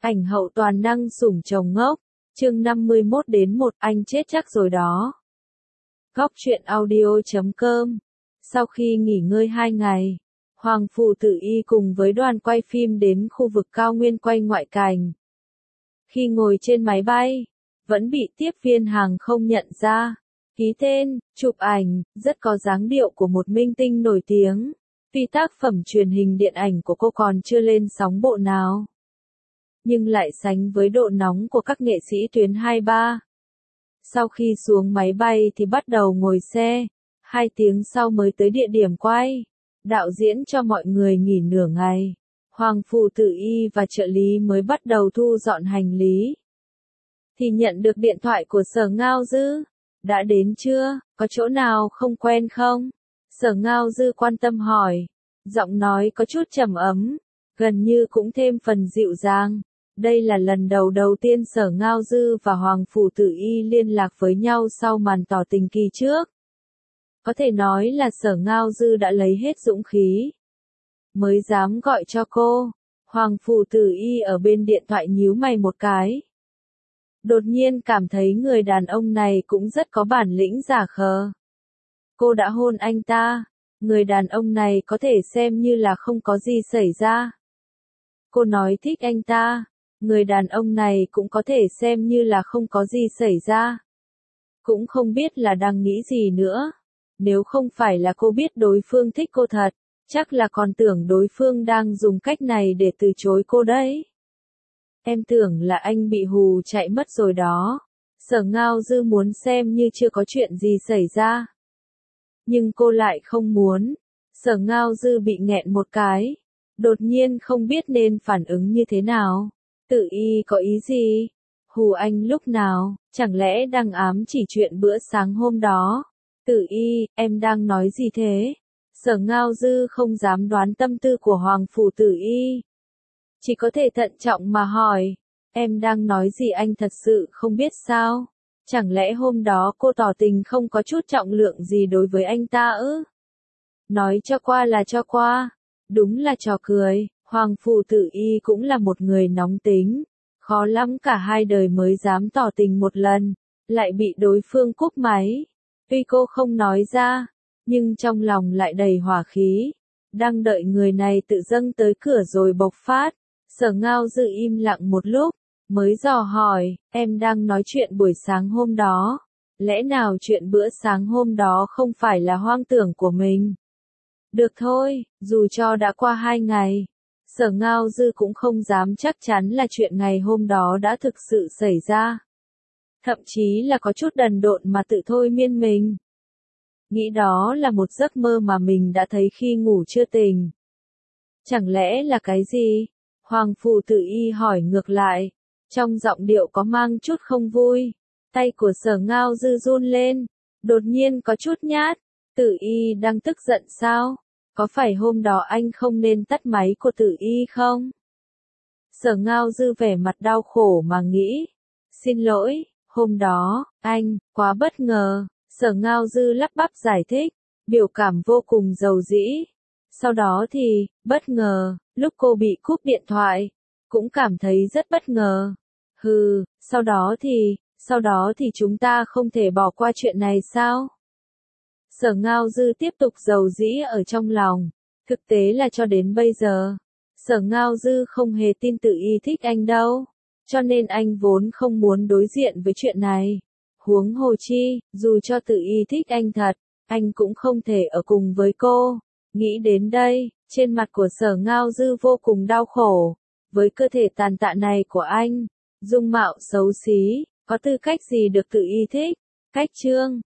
Ảnh hậu toàn năng sủng chồng ngốc, chương 51-1 anh chết chắc rồi đó. Góc truyện audio.com. Sau khi nghỉ ngơi 2 ngày, Hoàng Phủ Tử Y cùng với đoàn quay phim đến khu vực cao nguyên quay ngoại cảnh. Khi ngồi trên máy bay, vẫn bị tiếp viên hàng không nhận ra, ký tên, chụp ảnh, rất có dáng điệu của một minh tinh nổi tiếng. Tuy tác phẩm truyền hình điện ảnh của cô còn chưa lên sóng bộ nào, nhưng lại sánh với độ nóng của các nghệ sĩ tuyến 23. Sau khi xuống máy bay thì bắt đầu ngồi xe, 2 tiếng sau mới tới địa điểm quay. Đạo diễn cho mọi người nghỉ nửa ngày. Hoàng Phủ Tử Y và trợ lý mới bắt đầu thu dọn hành lý. Thì nhận được điện thoại của Sở Ngao Dư. Đã đến chưa, có chỗ nào không quen không? Sở Ngao Dư quan tâm hỏi. Giọng nói có chút trầm ấm, gần như cũng thêm phần dịu dàng. Đây là lần đầu tiên Sở Ngao Dư và Hoàng Phủ Tử Y liên lạc với nhau sau màn tỏ tình kỳ trước. Có thể nói là Sở Ngao Dư đã lấy hết dũng khí, mới dám gọi cho cô. Hoàng Phủ Tử Y ở bên điện thoại nhíu mày một cái. Đột nhiên cảm thấy người đàn ông này cũng rất có bản lĩnh giả khờ. Cô đã hôn anh ta, người đàn ông này có thể xem như là không có gì xảy ra. Cô nói thích anh ta, người đàn ông này cũng có thể xem như là không có gì xảy ra. Cũng không biết là đang nghĩ gì nữa. Nếu không phải là cô biết đối phương thích cô thật, chắc là còn tưởng đối phương đang dùng cách này để từ chối cô đấy. Em tưởng là anh bị hù chạy mất rồi đó. Sở Ngao Dư muốn xem như chưa có chuyện gì xảy ra. Nhưng cô lại không muốn. Sở Ngao Dư bị nghẹn một cái. Đột nhiên không biết nên phản ứng như thế nào. Tử Y có ý gì? Hù anh lúc nào? Chẳng lẽ đang ám chỉ chuyện bữa sáng hôm đó? Tử Y, em đang nói gì thế? Sở Ngao Dư không dám đoán tâm tư của Hoàng Phủ Tử Y. Chỉ có thể thận trọng mà hỏi. Em đang nói gì anh thật sự không biết sao? Chẳng lẽ hôm đó cô tỏ tình không có chút trọng lượng gì đối với anh ta ư? Nói cho qua là cho qua. Đúng là trò cười. Hoàng Phủ Tử Y cũng là một người nóng tính. Khó lắm cả 2 đời mới dám tỏ tình một lần. Lại bị đối phương cúp máy. Tuy cô không nói ra, nhưng trong lòng lại đầy hỏa khí. Đang đợi người này tự dâng tới cửa rồi bộc phát. Sở Ngao Dư im lặng một lúc, mới dò hỏi, em đang nói chuyện buổi sáng hôm đó. Lẽ nào chuyện bữa sáng hôm đó không phải là hoang tưởng của mình? Được thôi, dù cho đã qua 2 ngày. Sở Ngao Dư cũng không dám chắc chắn là chuyện ngày hôm đó đã thực sự xảy ra. Thậm chí là có chút đần độn mà tự thôi miên mình. Nghĩ đó là một giấc mơ mà mình đã thấy khi ngủ chưa tỉnh. Chẳng lẽ là cái gì? Hoàng Phủ Tử Y hỏi ngược lại. Trong giọng điệu có mang chút không vui. Tay của Sở Ngao Dư run lên. Đột nhiên có chút nhát. Tử Y đang tức giận sao? Có phải hôm đó anh không nên tắt máy của Tử Y không? Sở Ngao Dư vẻ mặt đau khổ mà nghĩ. Xin lỗi, hôm đó, anh, quá bất ngờ. Sở Ngao Dư lắp bắp giải thích, biểu cảm vô cùng dầu dĩ. Sau đó thì, bất ngờ, lúc cô bị cúp điện thoại, cũng cảm thấy rất bất ngờ. Sau đó thì chúng ta không thể bỏ qua chuyện này sao? Sở Ngao Dư tiếp tục dầu dĩ ở trong lòng. Thực tế là cho đến bây giờ, Sở Ngao Dư không hề tin Tử Y thích anh đâu. Cho nên anh vốn không muốn đối diện với chuyện này. Huống hồ chi, dù cho Tử Y thích anh thật, anh cũng không thể ở cùng với cô. Nghĩ đến đây, trên mặt của Sở Ngao Dư vô cùng đau khổ. Với cơ thể tàn tạ này của anh, dung mạo xấu xí, có tư cách gì được Tử Y thích? Cách chương